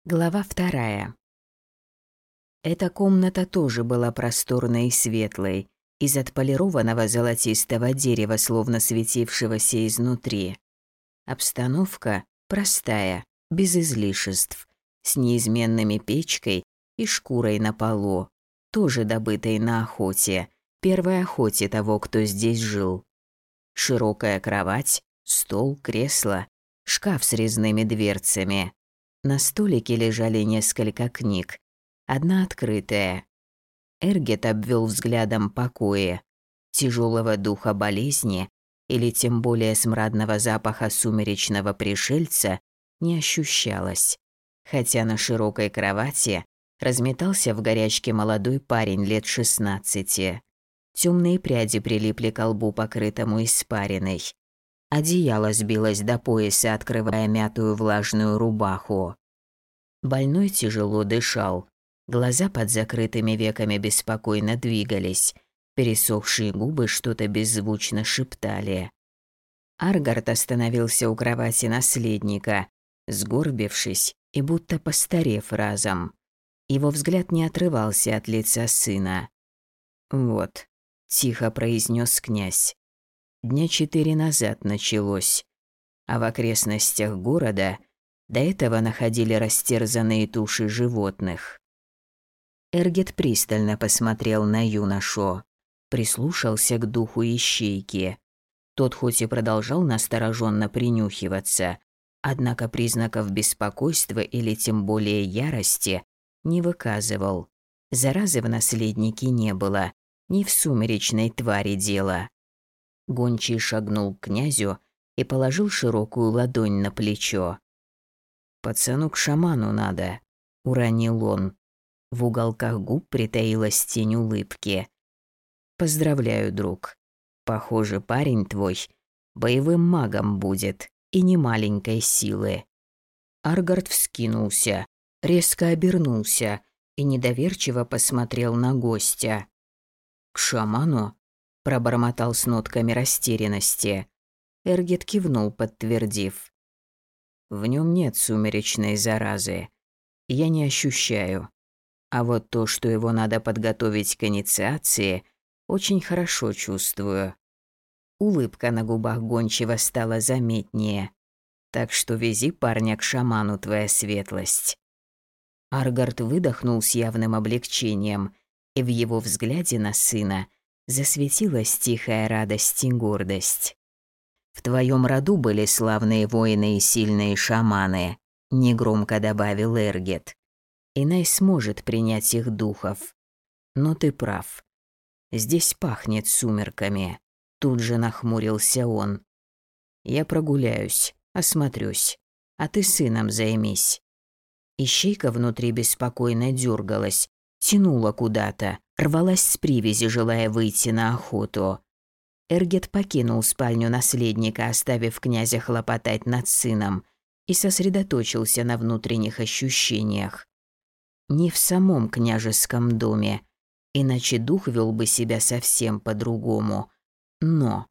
Глава 2. Эта комната тоже была просторной и светлой, из отполированного золотистого дерева, словно светившегося изнутри. Обстановка простая, без излишеств, с неизменными печкой и шкурой на полу, тоже добытой на охоте, первой охоте того, кто здесь жил. Широкая кровать, стол, кресло, шкаф с резными дверцами. На столике лежали несколько книг, одна открытая. Эргет обвел взглядом покои. Тяжелого духа болезни или тем более смрадного запаха сумеречного пришельца не ощущалось, хотя на широкой кровати разметался в горячке молодой парень лет 16. Темные пряди прилипли к лбу, покрытому испариной. Одеяло сбилось до пояса, открывая мятую влажную рубаху. Больной тяжело дышал. Глаза под закрытыми веками беспокойно двигались. Пересохшие губы что-то беззвучно шептали. Аргард остановился у кровати наследника, сгорбившись и будто постарев разом. Его взгляд не отрывался от лица сына. «Вот», – тихо произнес князь. Дня 4 назад началось, а в окрестностях города до этого находили растерзанные туши животных. Эргет пристально посмотрел на юношу, прислушался к духу ищейки. Тот хоть и продолжал настороженно принюхиваться, однако признаков беспокойства или тем более ярости не выказывал. Заразы в наследнике не было, ни в сумеречной твари дело. Гончий шагнул к князю и положил широкую ладонь на плечо. «Пацану к шаману надо», – уронил он. В уголках губ притаилась тень улыбки. «Поздравляю, друг. Похоже, парень твой боевым магом будет и не маленькой силы». Аргард вскинулся, резко обернулся и недоверчиво посмотрел на гостя. «К шаману?» – пробормотал с нотками растерянности. Эргет кивнул, подтвердив. «В нем нет сумеречной заразы. Я не ощущаю. А вот то, что его надо подготовить к инициации, очень хорошо чувствую». Улыбка на губах гончего стала заметнее. «Так что вези парня к шаману, твоя светлость». Аргард выдохнул с явным облегчением, и в его взгляде на сына засветилась тихая радость и гордость. «В твоем роду были славные воины и сильные шаманы», – негромко добавил Эргет. «Инай сможет принять их духов. Но ты прав. Здесь пахнет сумерками». Тут же нахмурился он. «Я прогуляюсь, осмотрюсь, а ты сыном займись». Ищейка внутри беспокойно дергалась, тянула куда-то, рвалась с привязи, желая выйти на охоту. Эргет покинул спальню наследника, оставив князя хлопотать над сыном, и сосредоточился на внутренних ощущениях. Не в самом княжеском доме, иначе дух вел бы себя совсем по-другому. Но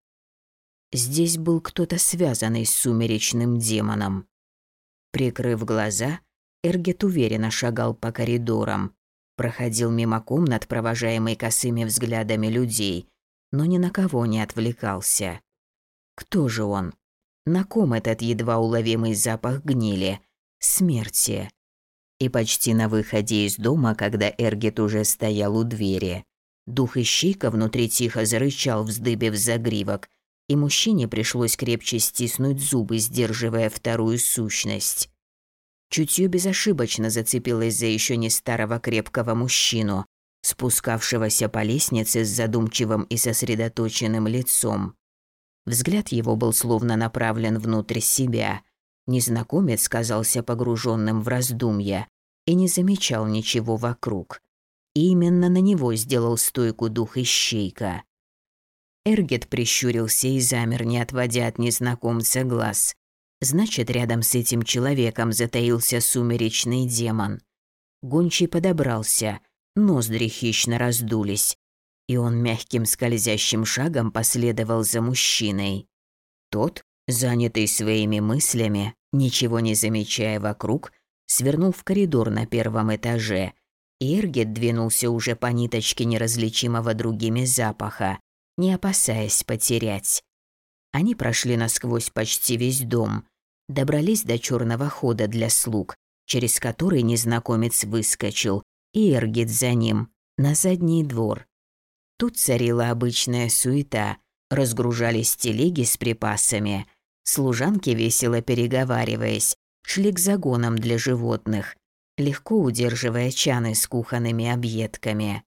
здесь был кто-то, связанный с сумеречным демоном. Прикрыв глаза, Эргет уверенно шагал по коридорам, проходил мимо комнат, провожаемый косыми взглядами людей, но ни на кого не отвлекался. Кто же он? На ком этот едва уловимый запах гнили? Смерти. И почти на выходе из дома, когда Эргет уже стоял у двери, дух ищейка внутри тихо зарычал, вздыбив загривок, и мужчине пришлось крепче стиснуть зубы, сдерживая вторую сущность. Чутье безошибочно зацепилось за еще не старого крепкого мужчину, спускавшегося по лестнице с задумчивым и сосредоточенным лицом. Взгляд его был словно направлен внутрь себя. Незнакомец казался погруженным в раздумья и не замечал ничего вокруг. И именно на него сделал стойку дух ищейка. Эргет прищурился и замер, не отводя от незнакомца глаз. Значит, рядом с этим человеком затаился сумеречный демон. Гончий подобрался, ноздри хищно раздулись, и он мягким скользящим шагом последовал за мужчиной. Тот, занятый своими мыслями, ничего не замечая вокруг, свернул в коридор на первом этаже, и Эргет двинулся уже по ниточке неразличимого другими запаха, не опасаясь потерять. Они прошли насквозь почти весь дом, добрались до черного хода для слуг, через который незнакомец выскочил, и Эргет за ним, на задний двор. Тут царила обычная суета, разгружались телеги с припасами, служанки, весело переговариваясь, шли к загонам для животных, легко удерживая чаны с кухонными объедками.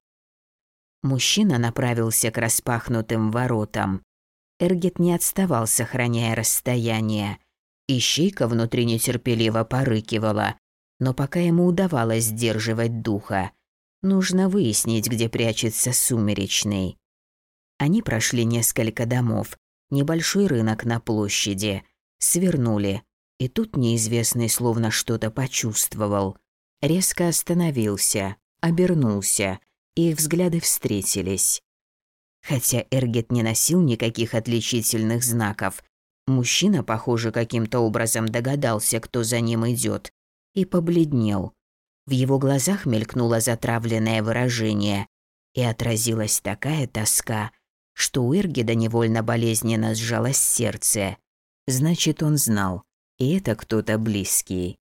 Мужчина направился к распахнутым воротам. Эргет не отставал, сохраняя расстояние. Ищейка внутри нетерпеливо порыкивала, но пока ему удавалось сдерживать духа. Нужно выяснить, где прячется Сумеречный. Они прошли несколько домов, небольшой рынок на площади, свернули, и тут неизвестный словно что-то почувствовал. Резко остановился, обернулся, и их взгляды встретились. Хотя Эргет не носил никаких отличительных знаков, мужчина, похоже, каким-то образом догадался, кто за ним идет, и побледнел. В его глазах мелькнуло затравленное выражение, и отразилась такая тоска, что у Эргеда невольно болезненно сжалось сердце. Значит, он знал, и это кто-то близкий.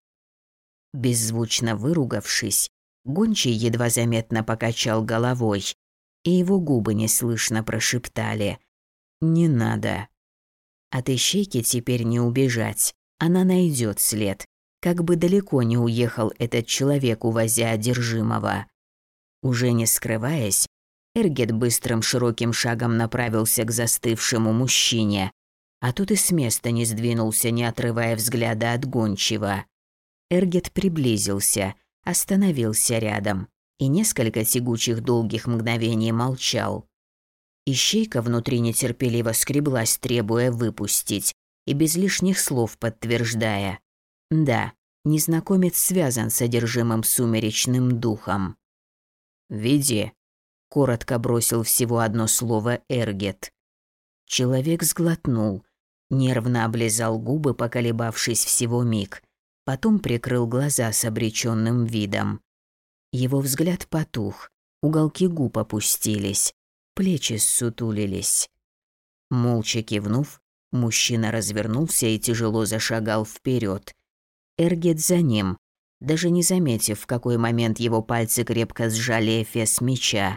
Беззвучно выругавшись, гончий едва заметно покачал головой, и его губы неслышно прошептали: «Не надо». От ищейки теперь не убежать, она найдет след, как бы далеко не уехал этот человек, увозя одержимого. Уже не скрываясь, Эргет быстрым широким шагом направился к застывшему мужчине, а тот и с места не сдвинулся, не отрывая взгляда от гончего. Эргет приблизился, остановился рядом и несколько тягучих долгих мгновений молчал. Ищейка внутри нетерпеливо скреблась, требуя выпустить, и без лишних слов подтверждая: да, незнакомец связан с одержимым сумеречным духом. «Веди», — коротко бросил всего одно слово Эргет. Человек сглотнул, нервно облизал губы, поколебавшись всего миг, потом прикрыл глаза с обреченным видом. Его взгляд потух, уголки губ опустились, плечи ссутулились. Молча кивнув, мужчина развернулся и тяжело зашагал вперед. Эргет за ним, даже не заметив, в какой момент его пальцы крепко сжали эфес меча.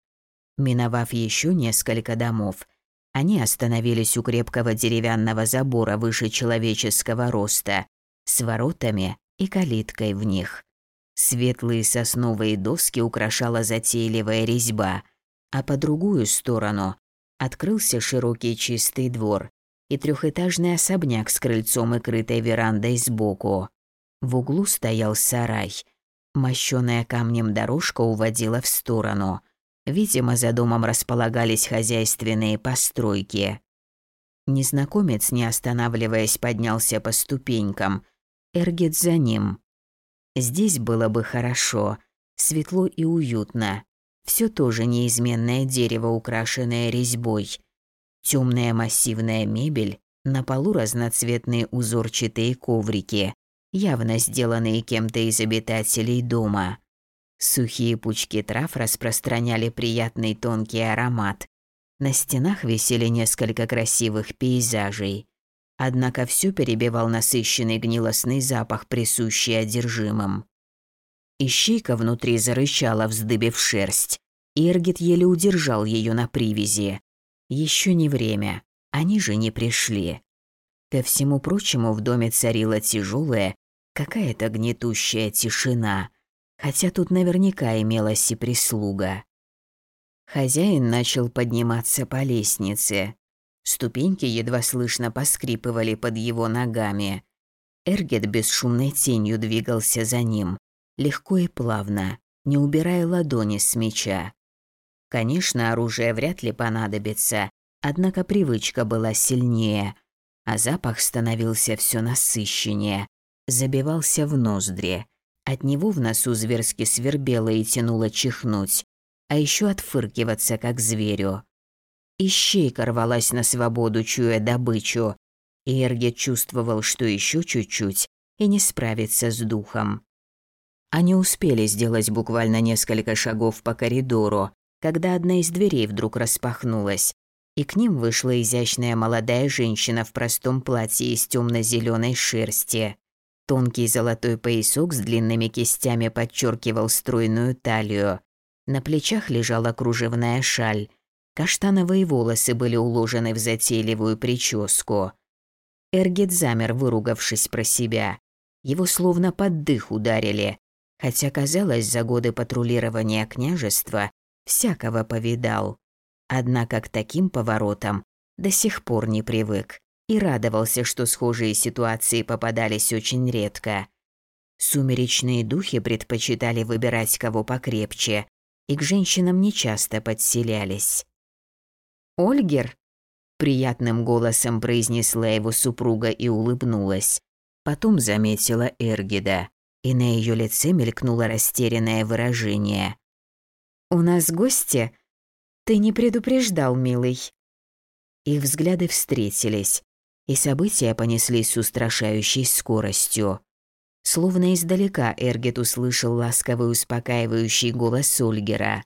Миновав еще несколько домов, они остановились у крепкого деревянного забора выше человеческого роста, с воротами и калиткой в них. Светлые сосновые доски украшала затейливая резьба, а по другую сторону открылся широкий чистый двор и трехэтажный особняк с крыльцом и крытой верандой сбоку. В углу стоял сарай. Мощёная камнем дорожка уводила в сторону. Видимо, за домом располагались хозяйственные постройки. Незнакомец, не останавливаясь, поднялся по ступенькам. Эргет за ним. Здесь было бы хорошо, светло и уютно. Все тоже неизменное дерево, украшенное резьбой. Темная массивная мебель, на полу разноцветные узорчатые коврики, явно сделанные кем-то из обитателей дома. Сухие пучки трав распространяли приятный тонкий аромат. На стенах висели несколько красивых пейзажей. Однако все перебивал насыщенный гнилостный запах, присущий одержимым. Ищейка внутри зарычала, вздыбив шерсть. Эргет еле удержал ее на привязи. Еще не время, они же не пришли. Ко всему прочему, в доме царила тяжелая, какая-то гнетущая тишина, хотя тут наверняка имелась и прислуга. Хозяин начал подниматься по лестнице. Ступеньки едва слышно поскрипывали под его ногами. Эргет бесшумной тенью двигался за ним, легко и плавно, не убирая ладони с меча. Конечно, оружие вряд ли понадобится, однако привычка была сильнее, а запах становился все насыщеннее, забивался в ноздри. От него в носу зверски свербело и тянуло чихнуть, а еще отфыркиваться, как зверю. Ищейка рвалась на свободу, чуя добычу, и Эргет чувствовал, что еще чуть-чуть, и не справится с духом. Они успели сделать буквально несколько шагов по коридору, когда одна из дверей вдруг распахнулась, и к ним вышла изящная молодая женщина в простом платье из темно-зеленой шерсти. Тонкий золотой поясок с длинными кистями подчеркивал стройную талию. На плечах лежала кружевная шаль. Каштановые волосы были уложены в затейливую прическу. Эргит замер, выругавшись про себя. Его словно под дых ударили, хотя, казалось, за годы патрулирования княжества всякого повидал. Однако к таким поворотам до сих пор не привык и радовался, что схожие ситуации попадались очень редко. Сумеречные духи предпочитали выбирать кого покрепче, и к женщинам нечасто подселялись. «Ольгер?» – приятным голосом произнесла его супруга и улыбнулась. Потом заметила Эргида, и на ее лице мелькнуло растерянное выражение. «У нас гости? Ты не предупреждал, милый». Их взгляды встретились, и события понеслись с устрашающей скоростью. Словно издалека Эргит услышал ласковый успокаивающий голос Ольгера.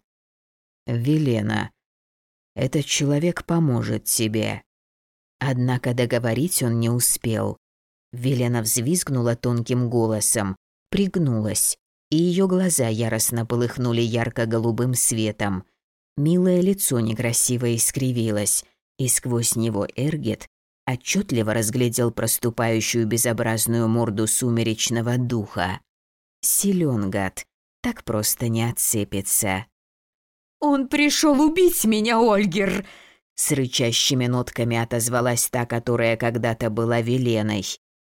«Велена, этот человек поможет тебе». Однако договорить он не успел. Велена взвизгнула тонким голосом, пригнулась, и ее глаза яростно полыхнули ярко-голубым светом. Милое лицо некрасиво искривилось, и сквозь него Эргит отчетливо разглядел проступающую безобразную морду сумеречного духа. Силен гад, так просто не отцепится. «Он пришел убить меня, Ольгер!» С рычащими нотками отозвалась та, которая когда-то была Веленой.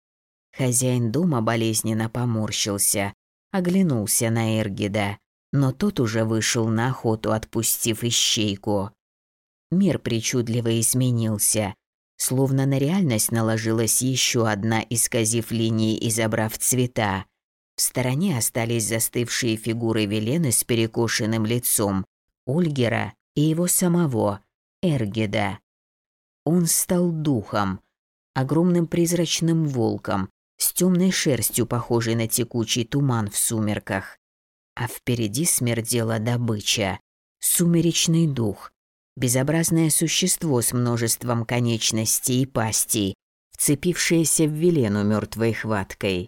Хозяин дома болезненно поморщился, оглянулся на Эргида, но тот уже вышел на охоту, отпустив ищейку. Мир причудливо изменился, словно на реальность наложилась еще одна, исказив линии и забрав цвета. В стороне остались застывшие фигуры Велены с перекошенным лицом, Ольгера и его самого, Эргида. Он стал духом, огромным призрачным волком, с темной шерстью, похожей на текучий туман в сумерках. А впереди смердела добыча. Сумеречный дух. Безобразное существо с множеством конечностей и пастей, вцепившееся в Велену мертвой хваткой.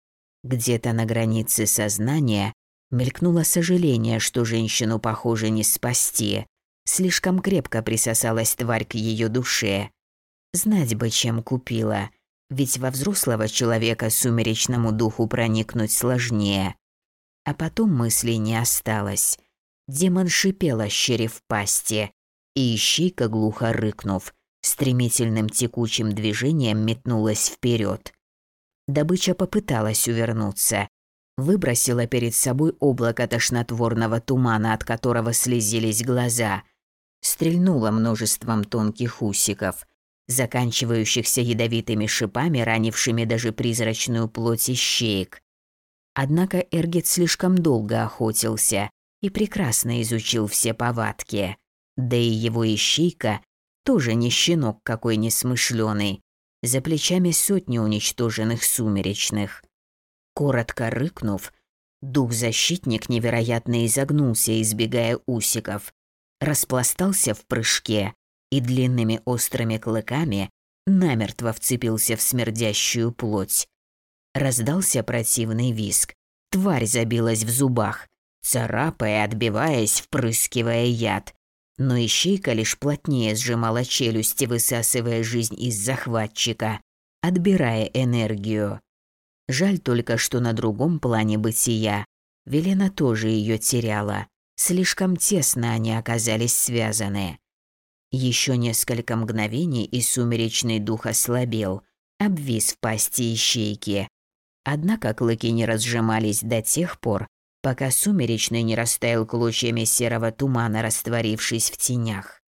Где-то на границе сознания мелькнуло сожаление, что женщину, похоже, не спасти. Слишком крепко присосалась тварь к ее душе. Знать бы, чем купила. Ведь во взрослого человека сумеречному духу проникнуть сложнее. А потом мыслей не осталось. Демон шипел, ощерив пасти, и ищейка, глухо рыкнув, стремительным текучим движением метнулась вперед. Добыча попыталась увернуться. Выбросила перед собой облако тошнотворного тумана, от которого слезились глаза. Стрельнула множеством тонких усиков, заканчивающихся ядовитыми шипами, ранившими даже призрачную плоть ищеек. Однако Эргит слишком долго охотился и прекрасно изучил все повадки. Да и его ищейка тоже не щенок какой несмышленый, за плечами сотни уничтоженных сумеречных. Коротко рыкнув, дух-защитник невероятно изогнулся, избегая усиков, распластался в прыжке и длинными острыми клыками намертво вцепился в смердящую плоть. Раздался противный визг. Тварь забилась в зубах, царапая, отбиваясь, впрыскивая яд. Но ищейка лишь плотнее сжимала челюсти, высасывая жизнь из захватчика, отбирая энергию. Жаль только, что на другом плане бытия Велена тоже ее теряла. Слишком тесно они оказались связаны. Еще несколько мгновений, и сумеречный дух ослабел, обвис в пасти ищейки. Однако клыки не разжимались до тех пор, пока сумеречный не растаял клочьями серого тумана, растворившись в тенях.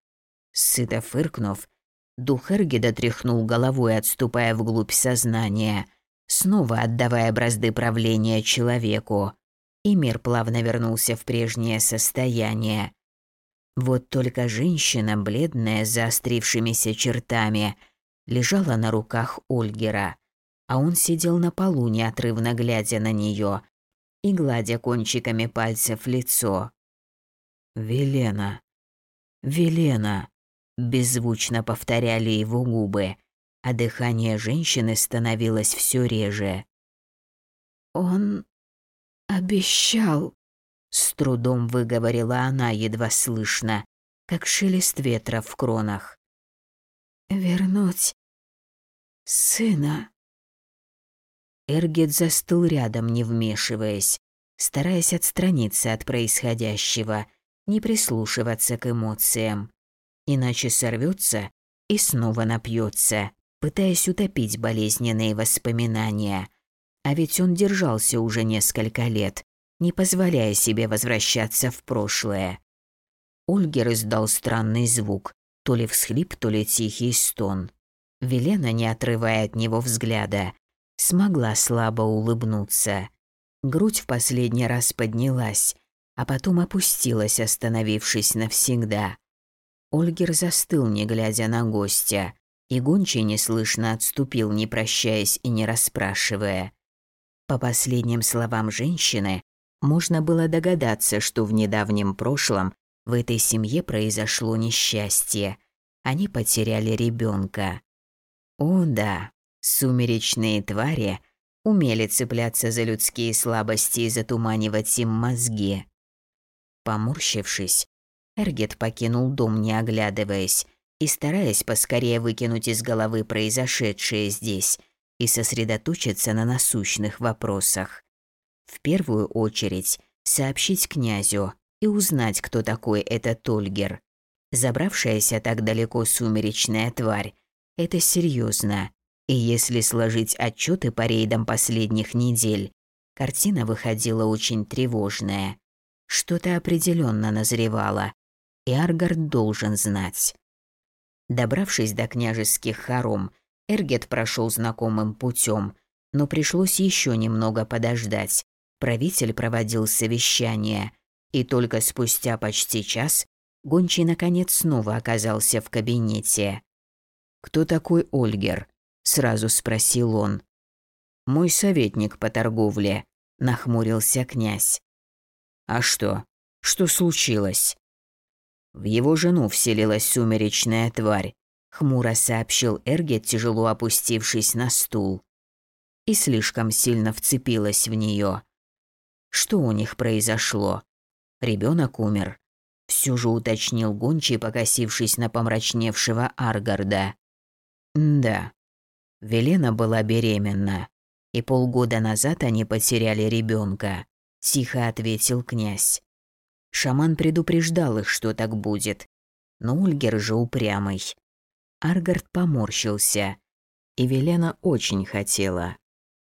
Сыто фыркнув, дух Эргида тряхнул головой, отступая вглубь сознания, снова отдавая бразды правления человеку, и мир плавно вернулся в прежнее состояние. Вот только женщина, бледная, с заострившимися чертами, лежала на руках Ольгера, а он сидел на полу, неотрывно глядя на нее, и гладя кончиками пальцев лицо. «Велена, Велена», – беззвучно повторяли его губы, а дыхание женщины становилось все реже. «Он обещал», – с трудом выговорила она едва слышно, как шелест ветра в кронах. «вернуть сына». Эргет застыл рядом, не вмешиваясь, стараясь отстраниться от происходящего, не прислушиваться к эмоциям. Иначе сорвется и снова напьется, пытаясь утопить болезненные воспоминания. А ведь он держался уже несколько лет, не позволяя себе возвращаться в прошлое. Ольгер издал странный звук, то ли всхлип, то ли тихий стон. Велена, не отрывая от него взгляда, смогла слабо улыбнуться. Грудь в последний раз поднялась, а потом опустилась, остановившись навсегда. Ольгер застыл, не глядя на гостя, и гончий неслышно отступил, не прощаясь и не расспрашивая. По последним словам женщины, можно было догадаться, что в недавнем прошлом в этой семье произошло несчастье. Они потеряли ребенка. О да, сумеречные твари умели цепляться за людские слабости и затуманивать им мозги. Поморщившись, Эргет покинул дом, не оглядываясь, и стараясь поскорее выкинуть из головы произошедшее здесь и сосредоточиться на насущных вопросах. В первую очередь сообщить князю и узнать, кто такой этот Ольгер. Забравшаяся так далеко сумеречная тварь – это серьезно. И если сложить отчеты по рейдам последних недель, картина выходила очень тревожная. Что-то определенно назревало, и Аргард должен знать. Добравшись до княжеских хором, Эргет прошел знакомым путем, но пришлось еще немного подождать. Правитель проводил совещание, и только спустя почти час гончий наконец снова оказался в кабинете. «Кто такой Ольгер?» – сразу спросил он. «Мой советник по торговле», – нахмурился князь. «А что? Что случилось?» «В его жену вселилась сумеречная тварь», – хмуро сообщил Эргет, тяжело опустившись на стул. И слишком сильно вцепилась в нее. Что у них произошло? Ребенок умер. Все же уточнил гончий, покосившись на помрачневшего Аргарда. Да, Велена была беременна, и полгода назад они потеряли ребенка, тихо ответил князь. Шаман предупреждал их, что так будет, но Ольгер же упрямый. Аргард поморщился, и Велена очень хотела.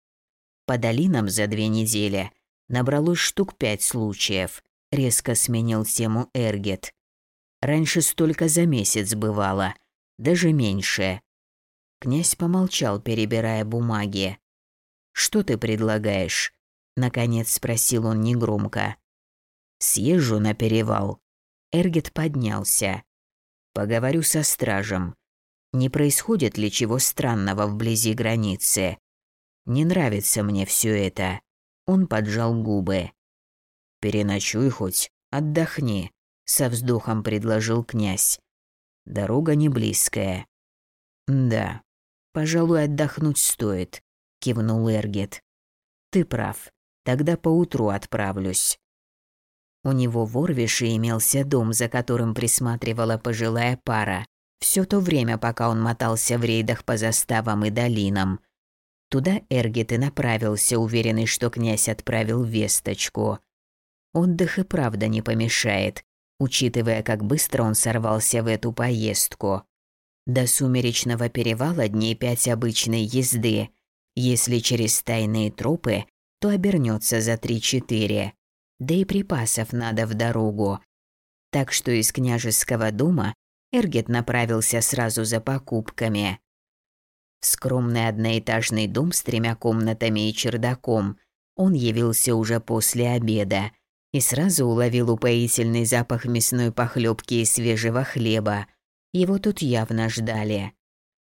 По долинам за 2 недели набралось штук 5 случаев, резко сменил тему Эргет. Раньше столько за месяц бывало, даже меньше. Князь помолчал, перебирая бумаги. «Что ты предлагаешь?» – наконец спросил он негромко. «Съезжу на перевал». Эргет поднялся. «Поговорю со стражем. Не происходит ли чего странного вблизи границы? Не нравится мне все это». Он поджал губы. «Переночуй хоть, отдохни», – со вздохом предложил князь. «Дорога не близкая». «Да, пожалуй, отдохнуть стоит», – кивнул Эргет. «Ты прав, тогда поутру отправлюсь». У него в Орвише имелся дом, за которым присматривала пожилая пара, все то время, пока он мотался в рейдах по заставам и долинам. Туда Эргет и направился, уверенный, что князь отправил весточку. Отдых и правда не помешает, учитывая, как быстро он сорвался в эту поездку. До Сумеречного перевала дней 5 обычной езды. Если через тайные тропы, то обернется за 3-4. Да и припасов надо в дорогу. Так что из княжеского дома Эргет направился сразу за покупками. Скромный одноэтажный дом с 3 комнатами и чердаком. Он явился уже после обеда и сразу уловил упоительный запах мясной похлебки и свежего хлеба. Его тут явно ждали.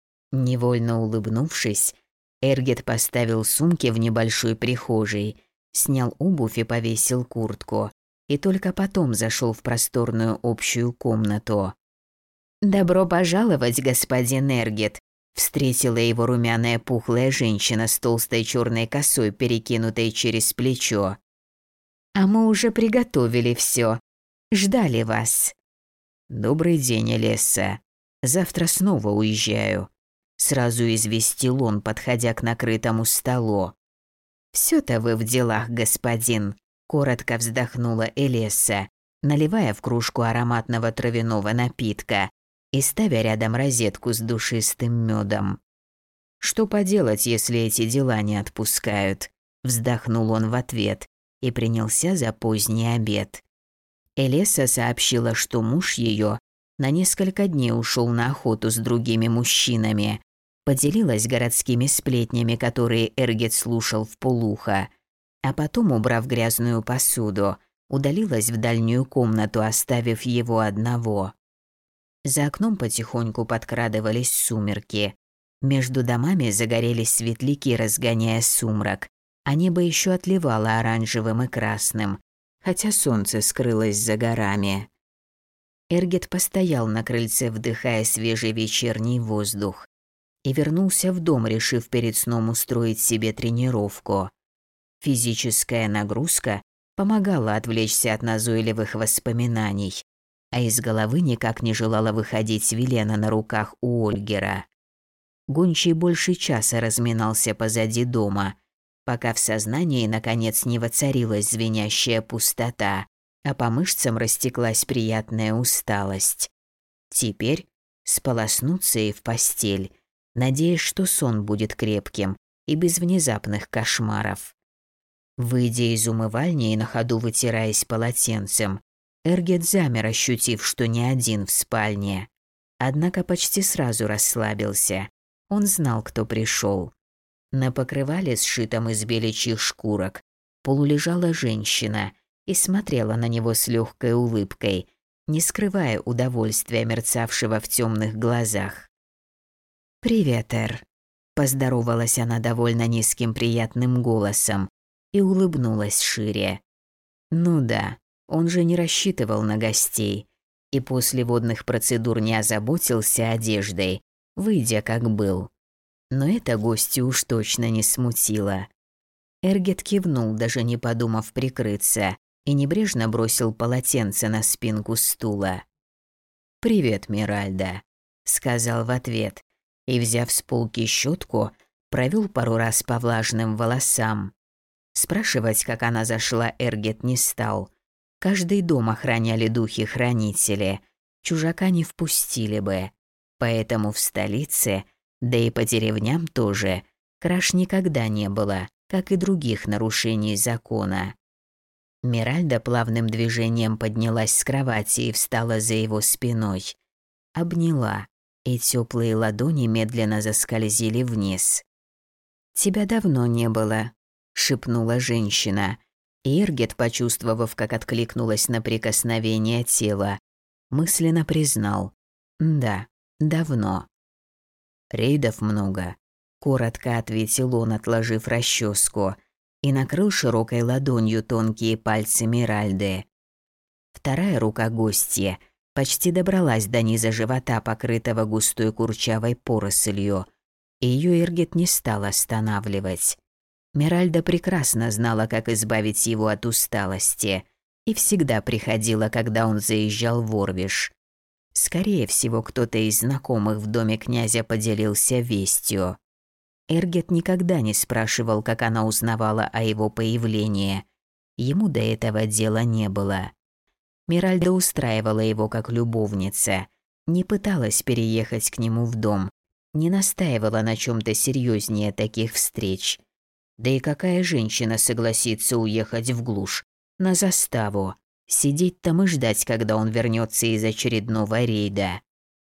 Невольно улыбнувшись, Эргет поставил сумки в небольшой прихожей, снял обувь и повесил куртку, и только потом зашел в просторную общую комнату. «Добро пожаловать, господин Эргет», – встретила его румяная пухлая женщина с толстой черной косой, перекинутой через плечо. «А мы уже приготовили все. Ждали вас». «Добрый день, Элесса. Завтра снова уезжаю», – сразу известил он, подходя к накрытому столу. «Всё-то вы в делах, господин», – коротко вздохнула Элесса, наливая в кружку ароматного травяного напитка и ставя рядом розетку с душистым мёдом. «Что поделать, если эти дела не отпускают?» – вздохнул он в ответ и принялся за поздний обед. Элесса сообщила, что муж её на несколько дней ушёл на охоту с другими мужчинами, поделилась городскими сплетнями, которые Эргет слушал вполуха, а потом, убрав грязную посуду, удалилась в дальнюю комнату, оставив его одного. За окном потихоньку подкрадывались сумерки. Между домами загорелись светляки, разгоняя сумрак, а небо еще отливало оранжевым и красным, хотя солнце скрылось за горами. Эргет постоял на крыльце, вдыхая свежий вечерний воздух, и вернулся в дом, решив перед сном устроить себе тренировку. Физическая нагрузка помогала отвлечься от назойливых воспоминаний, а из головы никак не желала выходить Велена на руках у Ольгера. Гончий больше часа разминался позади дома, пока в сознании наконец не воцарилась звенящая пустота, а по мышцам растеклась приятная усталость. Теперь сполоснуться и в постель, надеясь, что сон будет крепким и без внезапных кошмаров. Выйдя из умывальни и на ходу вытираясь полотенцем, Эргет замер, ощутив, что не один в спальне. Однако почти сразу расслабился. Он знал, кто пришел. На покрывале, сшитом из беличьих шкурок, полулежала женщина и смотрела на него с легкой улыбкой, не скрывая удовольствия, мерцавшего в темных глазах. «Привет, Эр», – поздоровалась она довольно низким приятным голосом и улыбнулась шире. Ну да, он же не рассчитывал на гостей и после водных процедур не озаботился одеждой, выйдя как был. Но это гостю уж точно не смутило. Эргет кивнул, даже не подумав прикрыться, и небрежно бросил полотенце на спинку стула. «Привет, Миральда», – сказал в ответ, и, взяв с полки щетку, провел пару раз по влажным волосам. Спрашивать, как она зашла, Эргет не стал. Каждый дом охраняли духи-хранители, чужака не впустили бы. Поэтому в столице, да и по деревням тоже, краж никогда не было, как и других нарушений закона. Миральда плавным движением поднялась с кровати и встала за его спиной. Обняла, и теплые ладони медленно заскользили вниз. «Тебя давно не было», – шепнула женщина. И Эргет, почувствовав, как откликнулась на прикосновение тела, мысленно признал: «Да, давно». «Рейдов много», – коротко ответил он, отложив расческу, и накрыл широкой ладонью тонкие пальцы Миральды. Вторая рука гостья почти добралась до низа живота, покрытого густой курчавой порослью, и ее Эргет не стал останавливать. Миральда прекрасно знала, как избавить его от усталости, и всегда приходила, когда он заезжал в Орвиш. Скорее всего, кто-то из знакомых в доме князя поделился вестью. Эргет никогда не спрашивал, как она узнавала о его появлении. Ему до этого дела не было. Миральда устраивала его как любовница, не пыталась переехать к нему в дом, не настаивала на чем-то серьезнее таких встреч. Да и какая женщина согласится уехать в глушь, на заставу, сидеть там и ждать, когда он вернется из очередного рейда?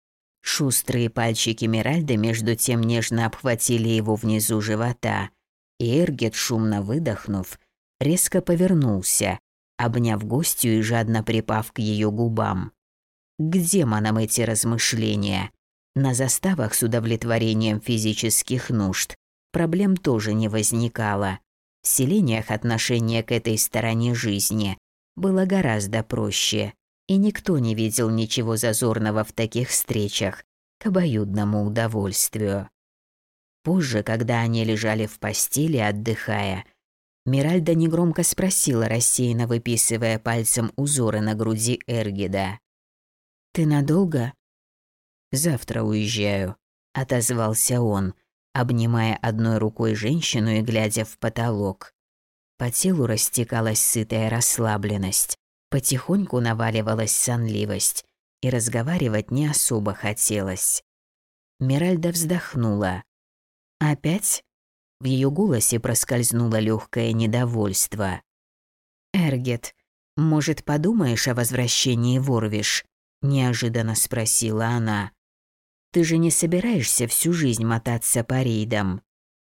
Шустрые пальчики Миральды между тем нежно обхватили его внизу живота, и Эргет, шумно выдохнув, резко повернулся, обняв гостью и жадно припав к ее губам. К демонам эти размышления. На заставах с удовлетворением физических нужд проблем тоже не возникало. В селениях отношение к этой стороне жизни было гораздо проще, и никто не видел ничего зазорного в таких встречах к обоюдному удовольствию. Позже, когда они лежали в постели, отдыхая, Миральда негромко спросила, рассеянно выписывая пальцем узоры на груди Эргида. «Ты надолго?» «Завтра уезжаю», — отозвался он, обнимая одной рукой женщину и глядя в потолок. По телу растекалась сытая расслабленность, потихоньку наваливалась сонливость, и разговаривать не особо хотелось. Миральда вздохнула. «Опять?» В ее голосе проскользнуло легкое недовольство. «Эргет, может, подумаешь о возвращении в Орвиш?» – неожиданно спросила она. «Ты же не собираешься всю жизнь мотаться по рейдам?»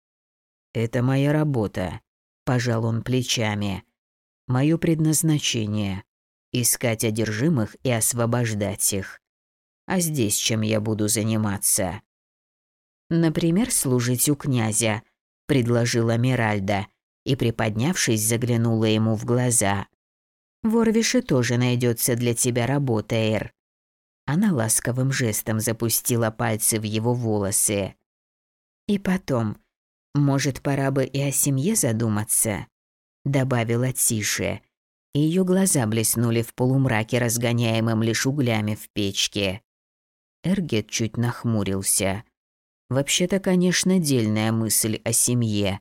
«Это моя работа», – пожал он плечами. «Мое предназначение – искать одержимых и освобождать их. А здесь чем я буду заниматься?» «Например, служить у князя», – предложила Миральда и, приподнявшись, заглянула ему в глаза. «В Орвише тоже найдется для тебя работа, Эр». Она ласковым жестом запустила пальцы в его волосы. «И потом, может, пора бы и о семье задуматься?» – добавила тише, и ее глаза блеснули в полумраке, разгоняемым лишь углями в печке. Эргет чуть нахмурился. Вообще-то, конечно, дельная мысль о семье.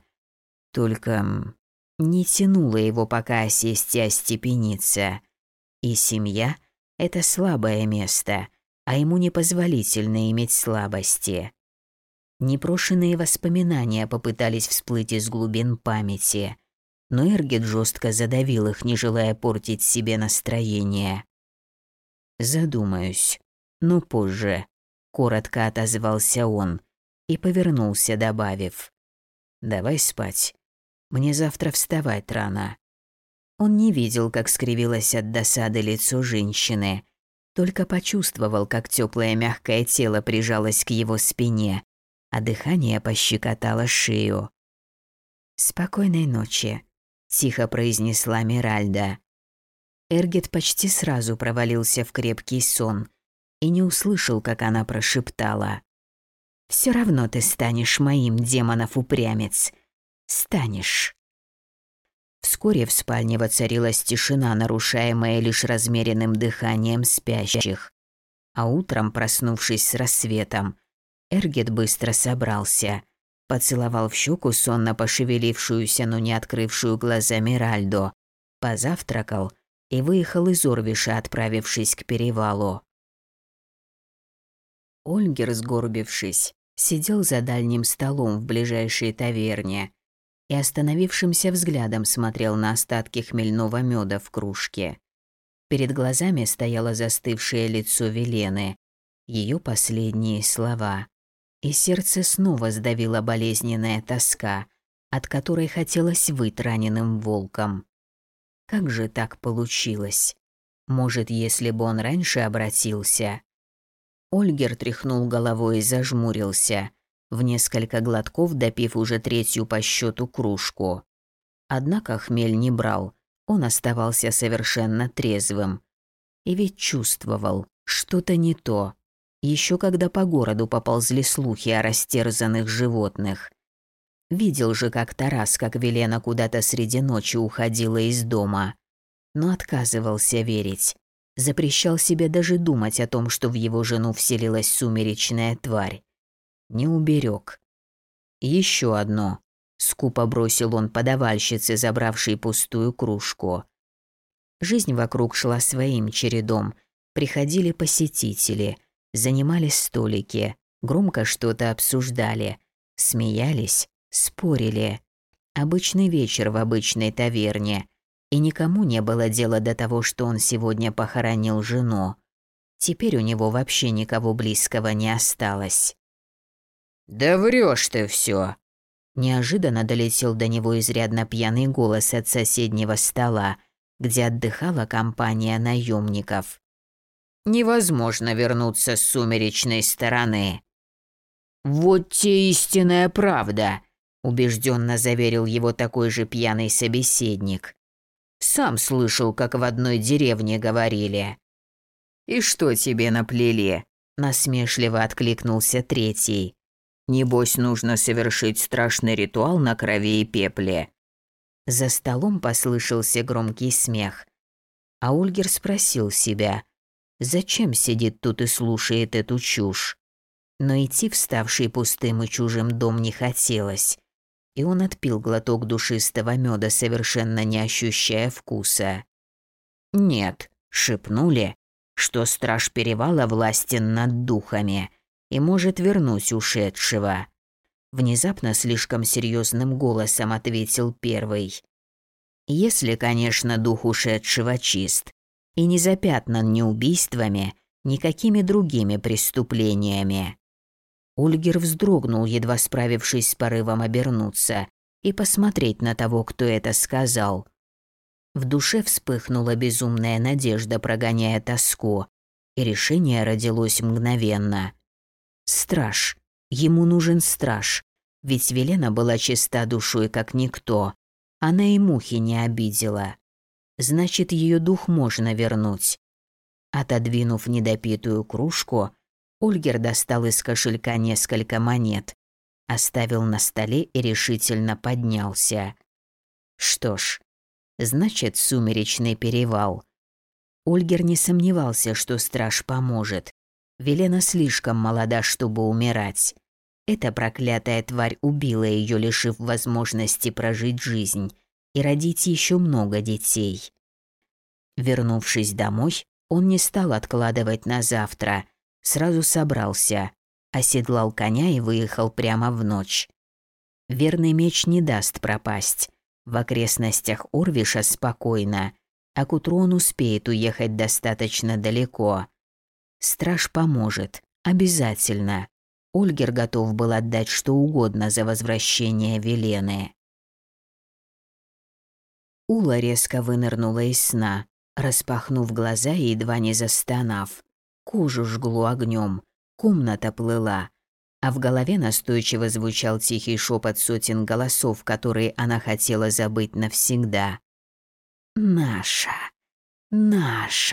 Только не тянуло его пока осесть и остепениться. И семья – это слабое место, а ему непозволительно иметь слабости. Непрошенные воспоминания попытались всплыть из глубин памяти, но Эргет жестко задавил их, не желая портить себе настроение. «Задумаюсь, но позже», – коротко отозвался он и повернулся, добавив: «Давай спать. Мне завтра вставать рано». Он не видел, как скривилось от досады лицо женщины, только почувствовал, как теплое мягкое тело прижалось к его спине, а дыхание пощекотало шею. «Спокойной ночи», – тихо произнесла Миральда. Эргет почти сразу провалился в крепкий сон и не услышал, как она прошептала: «Все равно ты станешь моим, демонов-упрямец. Станешь». Вскоре в спальне воцарилась тишина, нарушаемая лишь размеренным дыханием спящих. А утром, проснувшись с рассветом, Эргет быстро собрался, поцеловал в щеку сонно пошевелившуюся, но не открывшую глаза Миральду, позавтракал и выехал из Орвиша, отправившись к перевалу. Ольгер, сгорбившись, сидел за дальним столом в ближайшей таверне и остановившимся взглядом смотрел на остатки хмельного меда в кружке. Перед глазами стояло застывшее лицо Велены, ее последние слова, и сердце снова сдавила болезненная тоска, от которой хотелось выть раненым волком. Как же так получилось? Может, если бы он раньше обратился? Ольгер тряхнул головой и зажмурился, в несколько глотков допив уже третью по счету кружку. Однако хмель не брал, он оставался совершенно трезвым. И ведь чувствовал, что-то не то. Еще когда по городу поползли слухи о растерзанных животных. Видел же как-то раз, как Велена куда-то среди ночи уходила из дома. Но отказывался верить. Запрещал себе даже думать о том, что в его жену вселилась сумеречная тварь. Не уберег. Еще одно. Скупо бросил он подавальщице, забравшей пустую кружку. Жизнь вокруг шла своим чередом. Приходили посетители, занимали столики, громко что-то обсуждали, смеялись, спорили. Обычный вечер в обычной таверне. И никому не было дела до того, что он сегодня похоронил жену. Теперь у него вообще никого близкого не осталось. «Да врёшь ты всё!» Неожиданно долетел до него изрядно пьяный голос от соседнего стола, где отдыхала компания наемников. «Невозможно вернуться с сумеречной стороны». «Вот те истинная правда!» убежденно заверил его такой же пьяный собеседник. «Сам слышал, как в одной деревне говорили». «И что тебе наплели?» – насмешливо откликнулся третий. «Небось, нужно совершить страшный ритуал на крови и пепле». За столом послышался громкий смех. А Ольгер спросил себя, зачем сидит тут и слушает эту чушь. Но идти в ставший пустым и чужим дом не хотелось, и он отпил глоток душистого меда, совершенно не ощущая вкуса. «Нет», — шепнули, что страж перевала властен над духами и может вернуть ушедшего. Внезапно слишком серьезным голосом ответил первый. «Если, конечно, дух ушедшего чист и не запятнан ни убийствами, ни какими другими преступлениями». Ольгер вздрогнул, едва справившись с порывом обернуться и посмотреть на того, кто это сказал. В душе вспыхнула безумная надежда, прогоняя тоску, и решение родилось мгновенно. Страж. Ему нужен страж, ведь Велена была чиста душой, как никто. Она и мухи не обидела. Значит, ее дух можно вернуть. Отодвинув недопитую кружку, Ольгер достал из кошелька несколько монет, оставил на столе и решительно поднялся. Что ж, значит, сумеречный перевал. Ольгер не сомневался, что страж поможет. Велена слишком молода, чтобы умирать. Эта проклятая тварь убила ее, лишив возможности прожить жизнь и родить еще много детей. Вернувшись домой, он не стал откладывать на завтра. Сразу собрался, оседлал коня и выехал прямо в ночь. Верный меч не даст пропасть. В окрестностях Орвиша спокойно, а к утру он успеет уехать достаточно далеко. Страж поможет, обязательно. Ольгер готов был отдать что угодно за возвращение Велены. Ула резко вынырнула из сна, распахнув глаза и едва не застонав. Кожу жгло огнем, комната плыла, а в голове настойчиво звучал тихий шепот сотен голосов, которые она хотела забыть навсегда. «Наша, наша,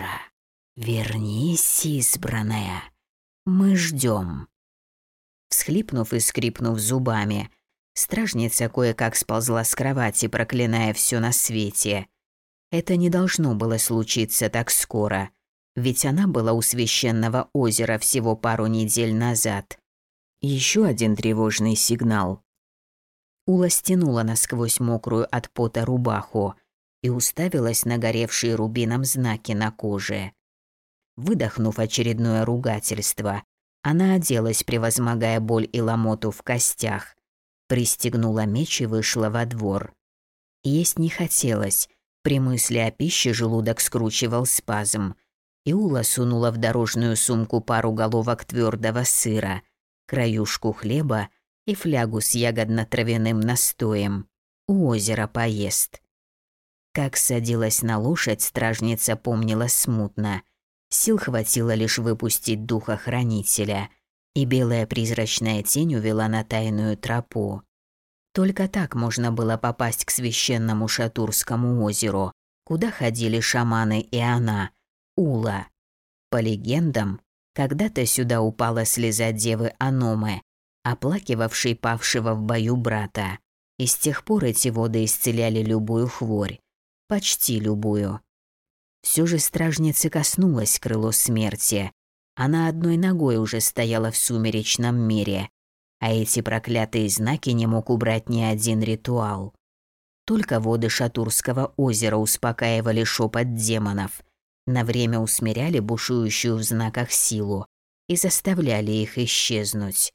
вернись, избранная, мы ждем». Всхлипнув и скрипнув зубами, стражница кое-как сползла с кровати, проклиная все на свете. Это не должно было случиться так скоро. Ведь она была у священного озера всего пару недель назад. Еще один тревожный сигнал. Ула стянула насквозь мокрую от пота рубаху и уставилась на горевшие рубином знаки на коже. Выдохнув очередное ругательство, она оделась, превозмогая боль и ломоту в костях, пристегнула меч и вышла во двор. Есть не хотелось, при мысли о пище желудок скручивал спазм. И Ула сунула в дорожную сумку пару головок твердого сыра, краюшку хлеба и флягу с ягодно-травяным настоем. У озера поест. Как садилась на лошадь, стражница помнила смутно. Сил хватило лишь выпустить духа хранителя, и белая призрачная тень увела на тайную тропу. Только так можно было попасть к священному Шатурскому озеру, куда ходили шаманы и она, Ула. По легендам, когда-то сюда упала слеза девы Аномы, оплакивавшей павшего в бою брата. И с тех пор эти воды исцеляли любую хворь. Почти любую. Все же стражница коснулась крыло смерти. Она одной ногой уже стояла в сумеречном мире, а эти проклятые знаки не мог убрать ни один ритуал. Только воды Шатурского озера успокаивали шепот демонов, на время усмиряли бушующую в знаках силу и заставляли их исчезнуть.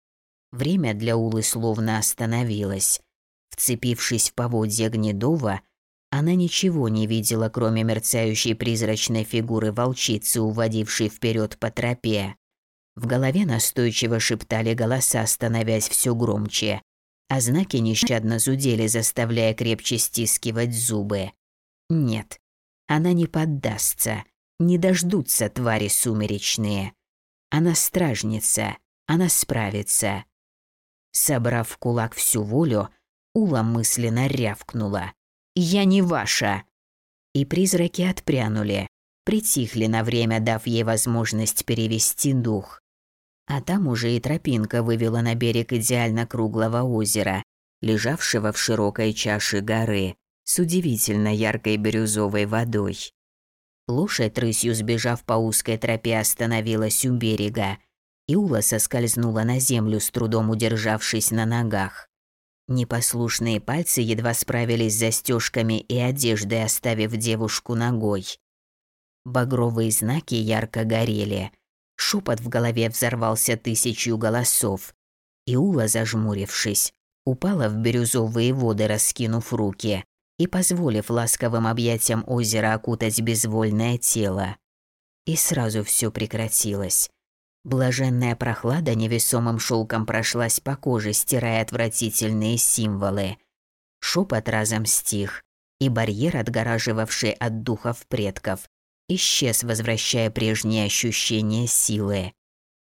Время для Улы словно остановилось. Вцепившись в поводья Гнедова, она ничего не видела, кроме мерцающей призрачной фигуры волчицы, уводившей вперед по тропе. В голове настойчиво шептали голоса, становясь все громче, а знаки нещадно зудели, заставляя крепче стискивать зубы. Нет, она не поддастся, не дождутся твари сумеречные. Она стражница, она справится. Собрав в кулак всю волю, Ула мысленно рявкнула: «Я не ваша!» И призраки отпрянули, притихли на время, дав ей возможность перевести дух. А там уже и тропинка вывела на берег идеально круглого озера, лежавшего в широкой чаше горы, с удивительно яркой бирюзовой водой. Лошадь, рысью сбежав по узкой тропе, остановилась у берега, и Ула соскользнула на землю, с трудом удержавшись на ногах. Непослушные пальцы едва справились с застежками и одеждой, оставив девушку ногой. Багровые знаки ярко горели. Шепот в голове взорвался тысячью голосов. И Ула, зажмурившись, упала в бирюзовые воды, раскинув руки и позволив ласковым объятиям озера окутать безвольное тело. И сразу все прекратилось. Блаженная прохлада невесомым шелком прошлась по коже, стирая отвратительные символы. Шепот разом стих, и барьер, отгораживавший от духов предков, исчез, возвращая прежние ощущения силы.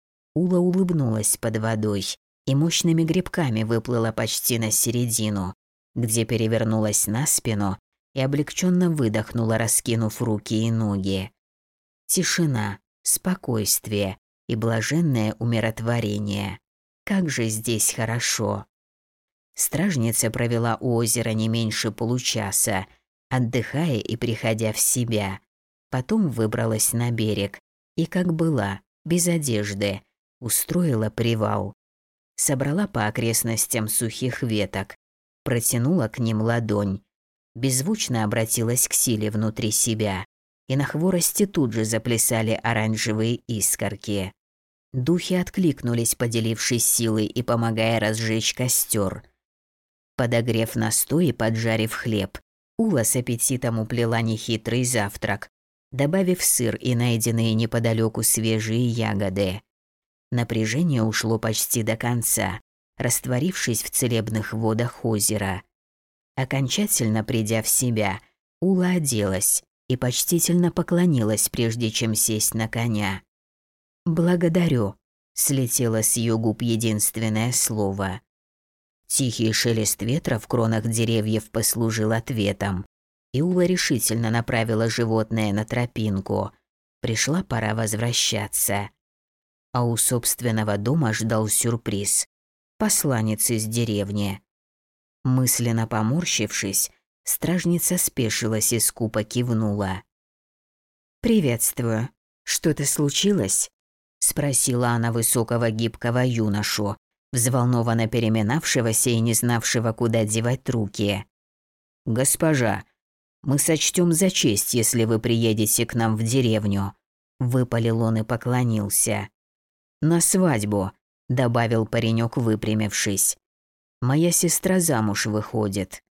Ула улыбнулась под водой и мощными грибками выплыла почти на середину, где перевернулась на спину и облегченно выдохнула, раскинув руки и ноги. Тишина, спокойствие и блаженное умиротворение. Как же здесь хорошо. Стражница провела у озера не меньше получаса, отдыхая и приходя в себя. Потом выбралась на берег и, как была, без одежды, устроила привал. Собрала по окрестностям сухих веток, протянула к ним ладонь, беззвучно обратилась к силе внутри себя, и на хворости тут же заплясали оранжевые искорки. Духи откликнулись, поделившись силой и помогая разжечь костер. Подогрев настой и поджарив хлеб, Ула с аппетитом уплела нехитрый завтрак, добавив сыр и найденные неподалеку свежие ягоды. Напряжение ушло почти до конца, растворившись в целебных водах озера. Окончательно придя в себя, Ула оделась и почтительно поклонилась, прежде чем сесть на коня. «Благодарю», — слетело с ее губ единственное слово. Тихий шелест ветра в кронах деревьев послужил ответом, и Ула решительно направила животное на тропинку. Пришла пора возвращаться. А у собственного дома ждал сюрприз – посланец из деревни. Мысленно поморщившись, стражница спешилась и скупо кивнула. «Приветствую. Что-то случилось?» – спросила она высокого гибкого юношу, взволнованно переминавшегося и не знавшего, куда девать руки. «Госпожа, мы сочтем за честь, если вы приедете к нам в деревню», – выпалил он и поклонился. «На свадьбу», – добавил паренек, выпрямившись. «Моя сестра замуж выходит».